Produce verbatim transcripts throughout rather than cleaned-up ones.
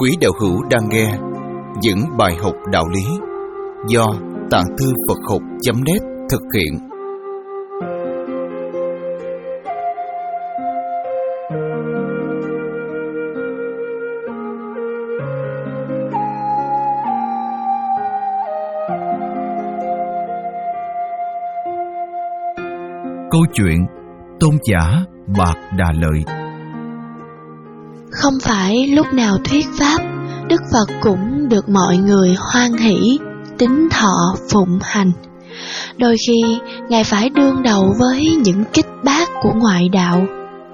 Quý đạo hữu đang nghe những bài học đạo lý do Tạng Thư Phật Học chấm net thực hiện. Câu chuyện Tôn giả Bạc Đà Lợi. Không phải lúc nào thuyết pháp, Đức Phật cũng được mọi người hoan hỷ, tín thọ phụng hành. Đôi khi Ngài phải đương đầu với những kích bác của ngoại đạo.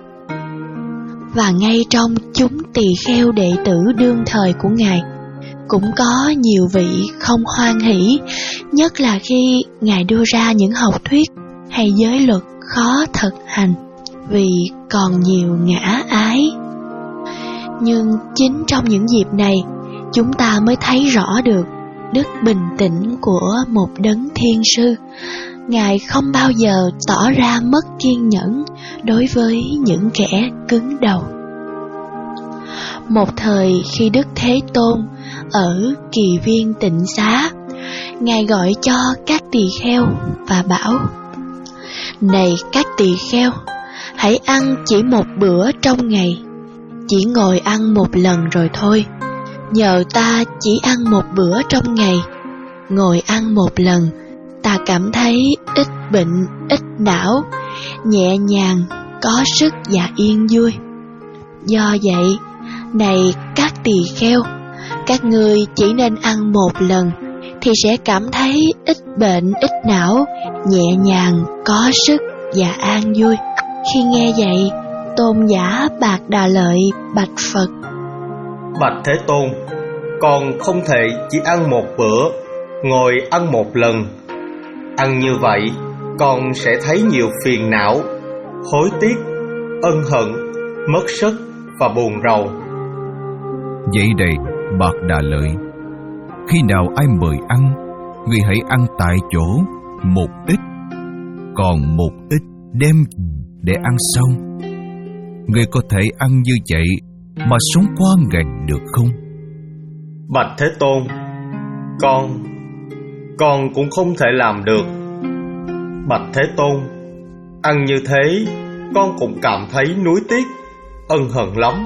Và ngay trong chúng tỳ kheo đệ tử đương thời của Ngài, cũng có nhiều vị không hoan hỷ, nhất là khi Ngài đưa ra những học thuyết hay giới luật khó thực hành, vì còn nhiều ngã ái. Nhưng chính trong những dịp này, chúng ta mới thấy rõ được đức bình tĩnh của một đấng thiên sư. Ngài không bao giờ tỏ ra mất kiên nhẫn đối với những kẻ cứng đầu. Một thời khi Đức Thế Tôn ở Kỳ Viên Tịnh Xá, Ngài gọi cho các tỳ kheo và bảo: Này các tỳ kheo, hãy ăn chỉ một bữa trong ngày, chỉ ngồi ăn một lần rồi thôi. Nhờ ta chỉ ăn một bữa trong ngày, ngồi ăn một lần, ta cảm thấy ít bệnh, ít não, nhẹ nhàng, có sức và yên vui. Do vậy, này các tỳ kheo, các ngươi chỉ nên ăn một lần, thì sẽ cảm thấy ít bệnh, ít não, nhẹ nhàng, có sức và an vui. Khi nghe vậy, Tôn giả Bạc Đà Lợi bạch Phật: Bạch Thế Tôn, con không thể chỉ ăn một bữa, ngồi ăn một lần. Ăn như vậy, con sẽ thấy nhiều phiền não, hối tiếc, ân hận, mất sức và buồn rầu. Vậy đây, Bạc Đà Lợi, khi nào ai mời ăn, ngươi hãy ăn tại chỗ một ít, còn một ít đem để ăn sau. Ngươi có thể ăn như vậy mà sống qua ngày được không? Bạch Thế Tôn, con, con cũng không thể làm được. Bạch Thế Tôn, ăn như thế, con cũng cảm thấy nuối tiếc, ân hận lắm.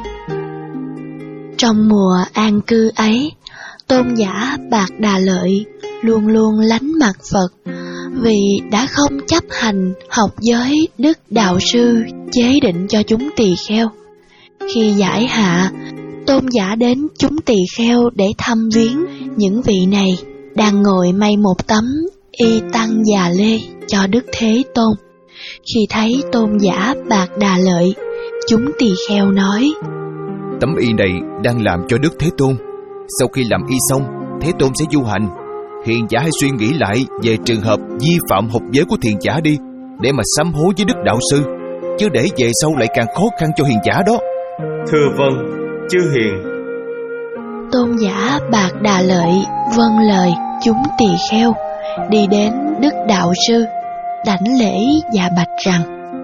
Trong mùa an cư ấy, Tôn giả Bạc Đà Lợi luôn luôn lánh mặt Phật, vì đã không chấp hành học giới Đức Đạo Sư chế định cho chúng tỳ kheo. Khi giải hạ, Tôn giả đến chúng tỳ kheo để thăm viếng những vị này đang ngồi may một tấm y tăng già lê cho Đức Thế Tôn. Khi thấy Tôn giả Bạc Đà Lợi, chúng tỳ kheo nói: Tấm y này đang làm cho Đức Thế Tôn. Sau khi làm y xong, Thế Tôn sẽ du hành. Hiền giả hãy suy nghĩ lại về trường hợp vi phạm học giới của thiền giả đi, để mà sám hối với Đức Đạo Sư, chứ để về sau lại càng khó khăn cho hiền giả đó. Thưa vâng, chư hiền. Tôn giả Bạc Đà Lợi vâng lời chúng tỳ kheo, đi đến Đức Đạo Sư, đảnh lễ và bạch rằng: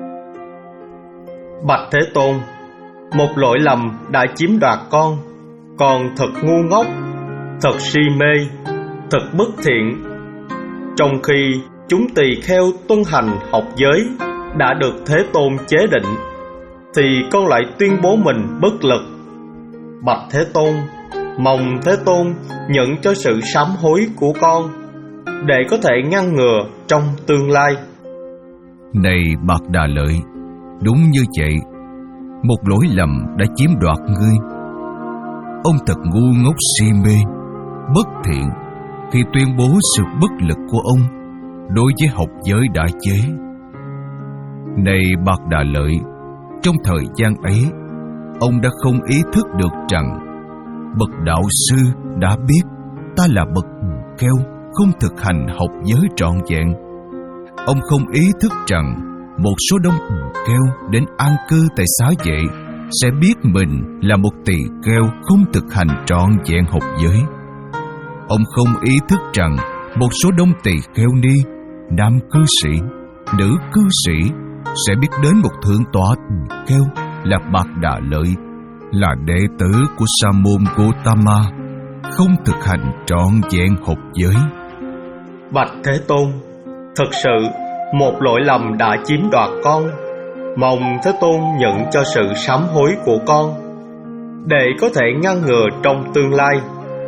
Bạch Thế Tôn, một lỗi lầm đã chiếm đoạt con. Con thật ngu ngốc, thật si mê, thật bất thiện. Trong khi chúng tỳ kheo tuân hành học giới đã được Thế Tôn chế định, thì con lại tuyên bố mình bất lực. Bạch Thế Tôn, mong Thế Tôn nhận cho sự sám hối của con, để có thể ngăn ngừa trong tương lai. Này Bạc Đà Lợi, đúng như vậy, một lỗi lầm đã chiếm đoạt ngươi. Ông thật ngu ngốc si mê, bất thiện khi tuyên bố sự bất lực của ông đối với học giới đã chế. Này Bạc Đà Lợi, trong thời gian ấy, ông đã không ý thức được rằng bậc đạo sư đã biết ta là bậc kheo không thực hành học giới trọn vẹn. Ông không ý thức rằng một số đông kheo đến an cư tại xá vệ sẽ biết mình là một tỳ kheo không thực hành trọn vẹn học giới. Ông không ý thức rằng một số đông tỳ kheo ni, nam cư sĩ, nữ cư sĩ sẽ biết đến một thượng tọa kheo là Bạc Đà Lợi, là đệ tử của Sa môn Gotama, không thực hành trọn vẹn học giới. Bạch Thế Tôn, thực sự một lỗi lầm đã chiếm đoạt con. Mong Thế Tôn nhận cho sự sám hối của con, để có thể ngăn ngừa trong tương lai.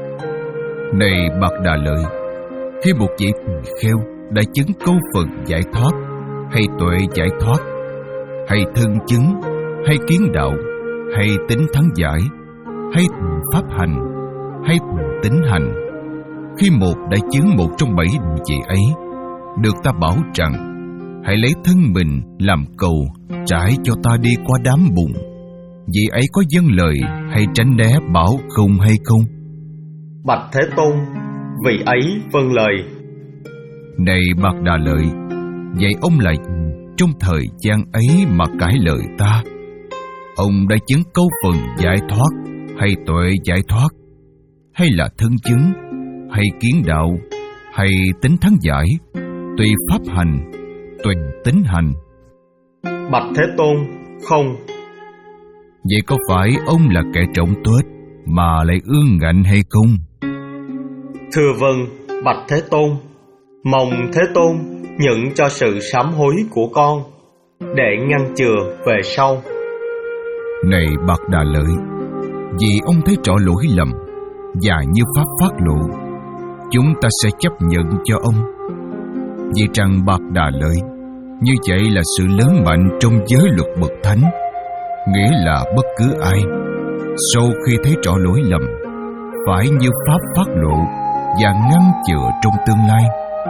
Này Bạc Đà Lợi, khi một vị tỳ kheo đã chứng câu phần giải thoát, hay tuệ giải thoát, hay thân chứng, hay kiến đạo, hay tính thắng giải, hay pháp hành, hay tính hành, khi một đã chứng một trong bảy địa vị ấy, được ta bảo rằng hãy lấy thân mình làm cầu trải cho ta đi qua đám bùn, vị ấy có vâng lời hay tránh né bảo không hay không? Bạch Thế Tôn, vị ấy vâng lời. Này Bạc Đà Lợi, vậy ông là trong thời gian ấy mà cãi lời ta? Ông đã chứng câu phần giải thoát, hay tuệ giải thoát, hay là thân chứng, hay kiến đạo, hay tính thắng giải, tùy pháp hành, tùy tính hành? Bạch Thế Tôn, không. Vậy có phải ông là kẻ trọng tuếch mà lại ương ngạnh hay không? Thưa vâng, Bạch Thế Tôn, mong Thế Tôn nhận cho sự sám hối của con, để ngăn chừa về sau. Này Bạc Đà Lợi, vì ông thấy rõ lỗi lầm và như pháp phát lộ, chúng ta sẽ chấp nhận cho ông. Vì rằng Bạc Đà Lợi, như vậy là sự lớn mạnh trong giới luật bậc thánh, nghĩa là bất cứ ai sau khi thấy rõ lỗi lầm phải như pháp phát lộ và ngăn chừa trong tương lai.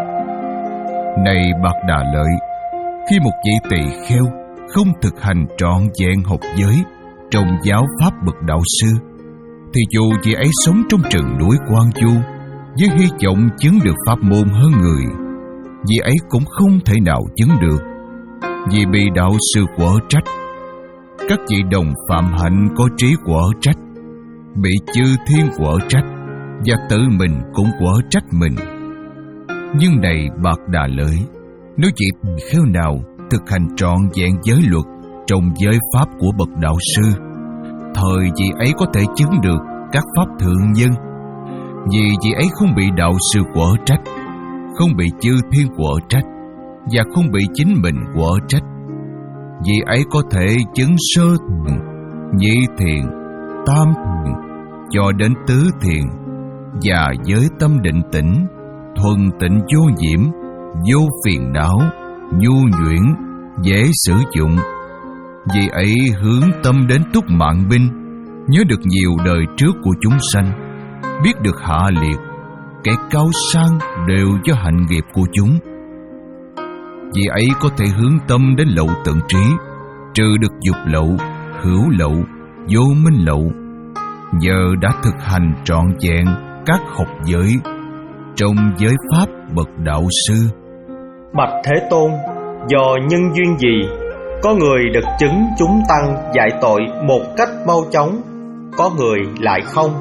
Này Bạc Đà Lợi, khi một vị tỳ kheo không thực hành trọn vẹn học giới trong giáo pháp bậc đạo sư, thì dù vị ấy sống trong rừng núi Quan Du với hy vọng chứng được pháp môn hơn người, vị ấy cũng không thể nào chứng được, vì bị đạo sư quở trách. Các vị đồng phạm hạnh có trí quở trách, bị chư thiên quở trách, và tự mình cũng quở trách mình. Nhưng này Bạc Đà Lợi, nếu vị tỳ kheo nào thực hành trọn vẹn giới luật trong giới pháp của bậc đạo sư, thời vị ấy có thể chứng được các pháp thượng nhân, vì vị ấy không bị đạo sư quở trách, không bị chư thiên quở trách, và không bị chính mình quở trách. Vị ấy có thể chứng sơ thiền, nhị thiền, tam thiền, cho đến tứ thiền, và với tâm định tĩnh, thuần tịnh vô nhiễm, vô phiền não, nhu nhuyễn, dễ sử dụng. Vì ấy hướng tâm đến túc mạng binh, nhớ được nhiều đời trước của chúng sanh, biết được hạ liệt, kẻ cao sang đều do hạnh nghiệp của chúng. Vì ấy có thể hướng tâm đến lậu tận trí, trừ được dục lậu, hữu lậu, vô minh lậu, nhờ đã thực hành trọn vẹn các học giới trong giới pháp bậc đạo sư. Bạch Thế Tôn, do nhân duyên gì có người được chứng chúng tăng giải tội một cách mau chóng, có người lại không?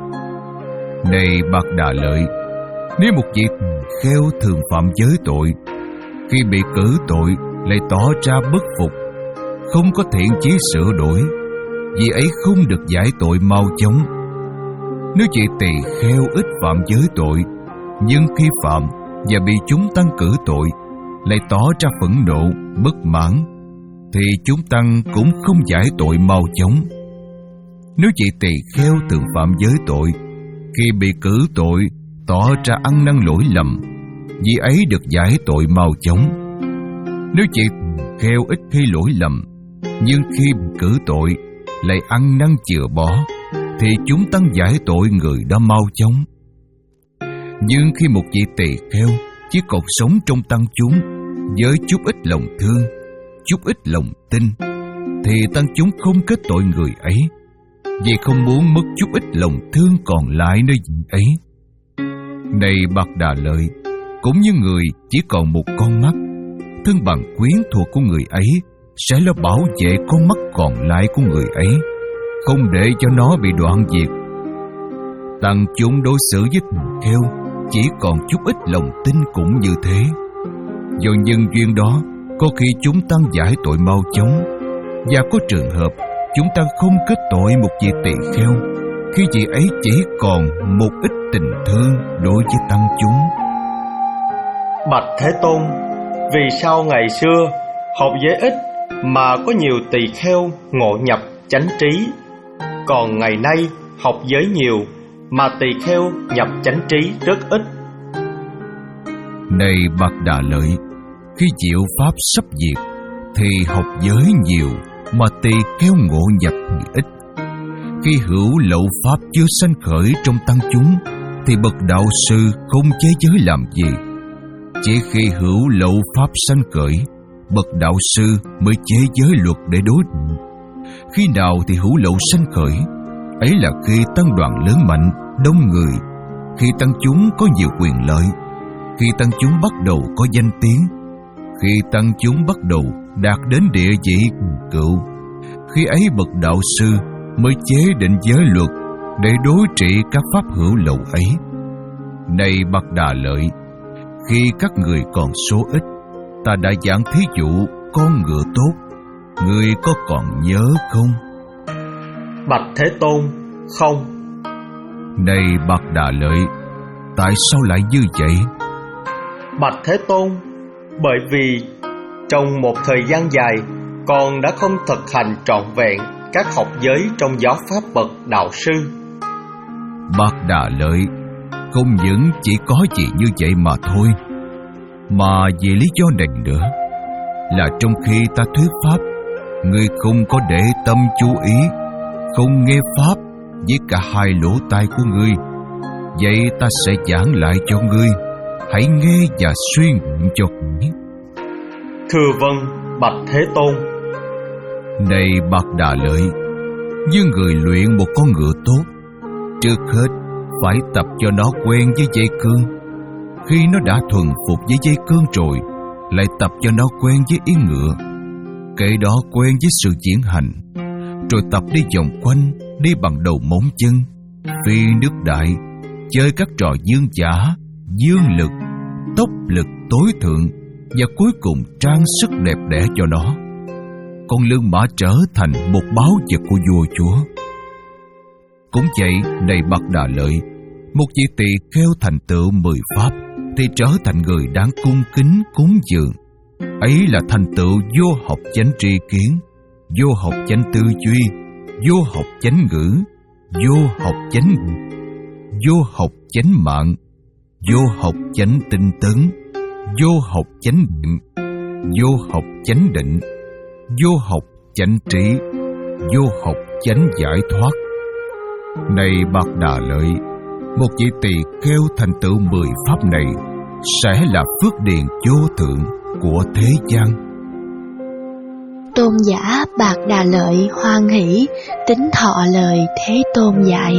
Này Bạc Đà Lợi, nếu một vị tỳ kheo thường phạm giới tội, khi bị cử tội lại tỏ ra bất phục, không có thiện chí sửa đổi, vì ấy không được giải tội mau chóng. Nếu vị tỳ kheo ít phạm giới tội, nhưng khi phạm và bị chúng tăng cử tội lại tỏ ra phẫn nộ, bất mãn, thì chúng tăng cũng không giải tội mau chóng. Nếu vị tỳ kheo thường phạm giới tội, khi bị cử tội tỏ ra ăn năn lỗi lầm, vì ấy được giải tội mau chóng. Nếu vị tỳ kheo ít khi lỗi lầm, nhưng khi bị cử tội lại ăn năn chừa bỏ, thì chúng tăng giải tội người đó mau chóng. Nhưng khi một vị tỳ kheo chỉ còn sống trong tăng chúng với chút ít lòng thương, chút ít lòng tin, thì tăng chúng không kết tội người ấy, vì không muốn mất chút ít lòng thương còn lại nơi vị ấy. Này Bạc Đà Lợi, cũng như người chỉ còn một con mắt, thân bằng quyến thuộc của người ấy sẽ lo bảo vệ con mắt còn lại của người ấy, không để cho nó bị đoạn diệt. Tăng chúng đối xử với tỳ kheo chỉ còn chút ít lòng tin cũng như thế. Do nhân duyên đó, có khi chúng tăng giải tội mau chóng, và có trường hợp chúng ta không kết tội một vị tỳ kheo khi vị ấy chỉ còn một ít tình thương đối với tăng chúng. Bạch Thế Tôn, vì sao ngày xưa học giới ít mà có nhiều tỳ kheo ngộ nhập chánh trí, còn ngày nay học giới nhiều mà tỳ kheo nhập chánh trí rất ít? Này Bạc Đà Lợi, khi diệu pháp sắp diệt thì học giới nhiều mà tỳ kheo ngộ nhập thì ít. Khi hữu lậu pháp chưa sanh khởi trong tăng chúng thì bậc đạo sư không chế giới làm gì. Chỉ khi hữu lậu pháp sanh khởi, bậc đạo sư mới chế giới luật để đối định. Khi nào thì hữu lậu sanh khởi? Ấy là khi tăng đoàn lớn mạnh, đông người, khi tăng chúng có nhiều quyền lợi, khi tăng chúng bắt đầu có danh tiếng, khi tăng chúng bắt đầu đạt đến địa vị cựu. Khi ấy bậc đạo sư mới chế định giới luật để đối trị các pháp hữu lậu ấy. Này Bạc Đà Lợi, khi các người còn số ít, ta đã giảng thí dụ con ngựa tốt, ngươi có còn nhớ không? Bạch Thế Tôn, không. Này Bạc Đà Lợi, tại sao lại như vậy? Bạch Thế Tôn, bởi vì trong một thời gian dài, con đã không thực hành trọn vẹn các học giới trong giáo pháp bậc đạo sư. Bạc Đà Lợi, không những chỉ có gì như vậy mà thôi, mà vì lý do này nữa, là trong khi ta thuyết pháp, ngươi không có để tâm chú ý, không nghe pháp với cả hai lỗ tai của ngươi. Vậy ta sẽ giảng lại cho ngươi, hãy nghe và suy nghiệm cho kỹ. Thưa vâng, Bạch Thế Tôn. Này Bạc Đà Lợi, như người luyện một con ngựa tốt, trước hết phải tập cho nó quen với dây cương. Khi nó đã thuần phục với dây cương rồi, lại tập cho nó quen với yên ngựa. Kể đó quen với sự diễn hành, rồi tập đi vòng quanh, đi bằng đầu móng chân, phi nước đại, chơi các trò dương giả, dương lực, tốc lực tối thượng, và cuối cùng trang sức đẹp đẽ cho nó. Con lương mã trở thành một báu vật của vua chúa. Cũng vậy, này Bạc Đà Lợi, một vị tỳ kheo thành tựu mười pháp thì trở thành người đáng cung kính cúng dường. Ấy là thành tựu vô học chánh tri kiến, vô học chánh tư duy, vô học chánh ngữ, vô học chánh vô học chánh mạng, vô học chánh tinh tấn, vô học chánh định, vô học chánh định, vô học chánh trí, vô học chánh giải thoát. Này Bạc Đà Lợi, một vị tỳ kheo thành tựu mười pháp này sẽ là phước điền vô thượng của thế gian. Tôn giả Bạc Đà Lợi hoan hỷ tín thọ lời Thế Tôn dạy.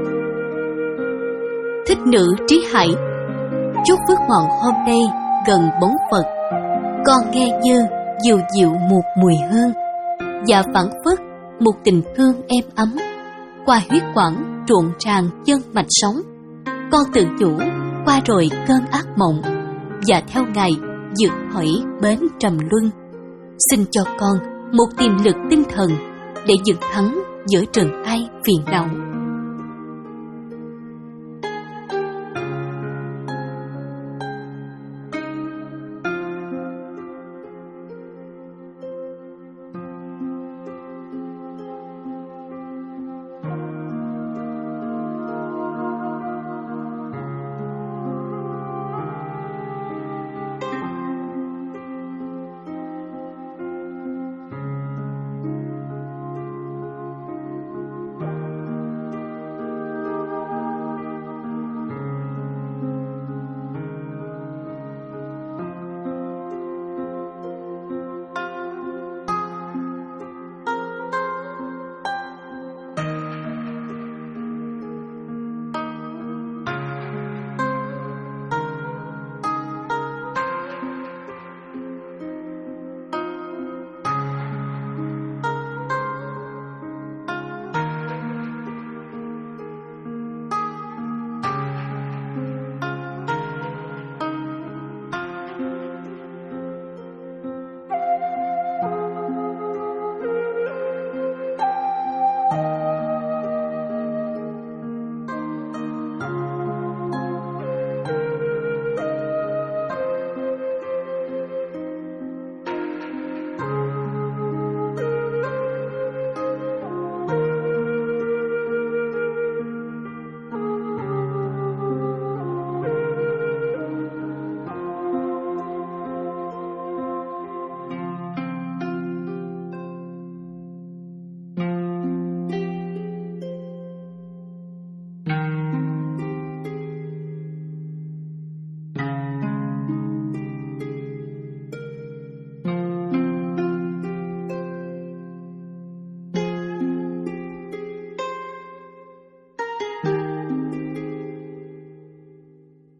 Thích nữ trí hải, chúc phước ngọn hôm nay gần bóng Phật, con nghe như dịu dịu một mùi hương, và phảng phất một tình thương êm ấm qua huyết quản trộn tràn chân mạch sống. Con tự chủ qua rồi cơn ác mộng, và theo Ngài vượt khỏi bến trầm luân. Xin cho con một tiềm lực tinh thần để vượt thắng giữa trần ai phiền não.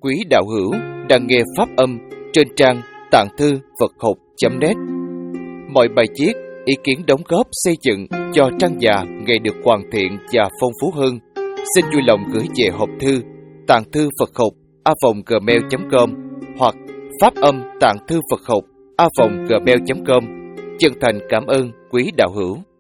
quý đạo hữu đang nghe pháp âm trên trang tạng thư Phật học chấm net. Mọi bài viết, ý kiến đóng góp xây dựng cho trang già ngày được hoàn thiện và phong phú hơn, xin vui lòng gửi về hộp thư tạng thư Phật học a vòng gmail chấm com hoặc pháp âm tạng thư Phật học a vòng gmail chấm com. Chân thành cảm ơn quý đạo hữu.